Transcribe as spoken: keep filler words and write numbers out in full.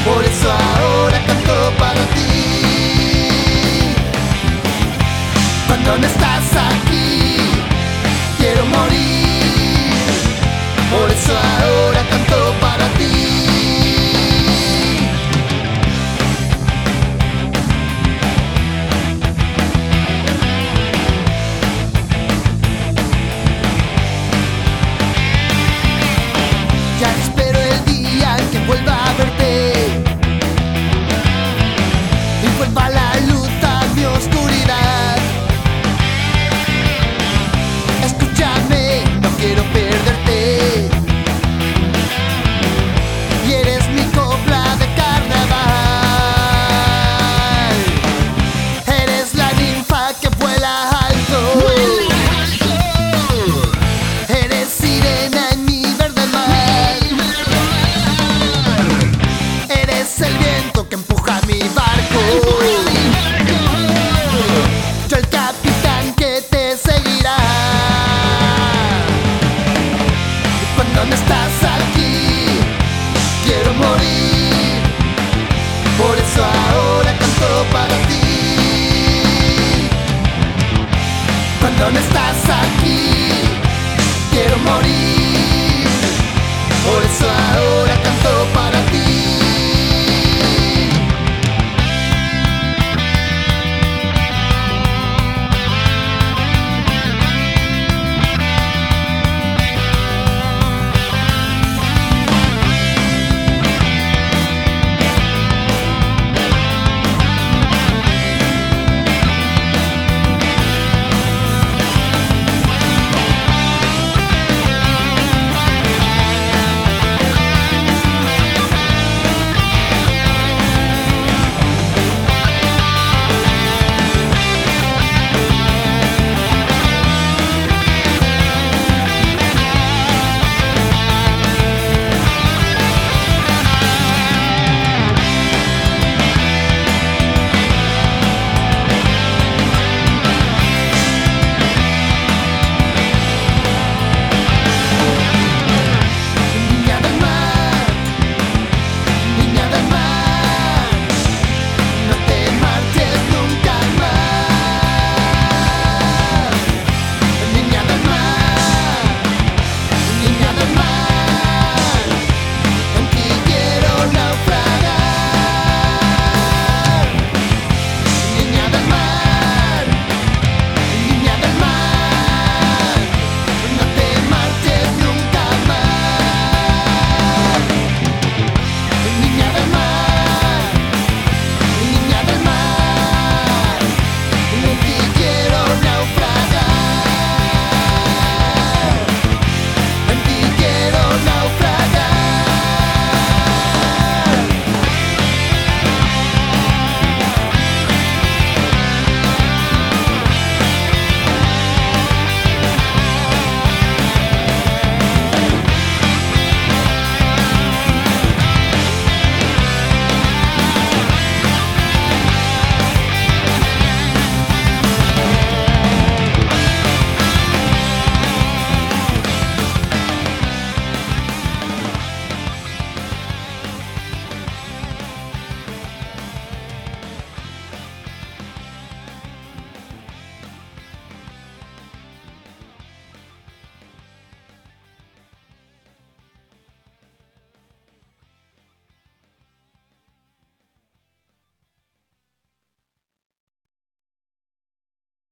Por eso ahora canto para ti. Cuando no estás aquí, quiero morir. Por eso ahora canto para ti. Ya espero el día en que vuelva a verte y vuelva la luz a mi oscuridad. Escúchame, no quiero perderte. Y eres mi copla de carnaval. Eres la ninfa que vuela alto. Eres sirena en mi verde mar. Eres el viento que empuja mi barco. Yo el capitán que te seguirá. Y cuando no estás aquí, quiero morir. Por eso ahora canto para ti. Cuando no estás aquí, quiero morir. Por eso ahora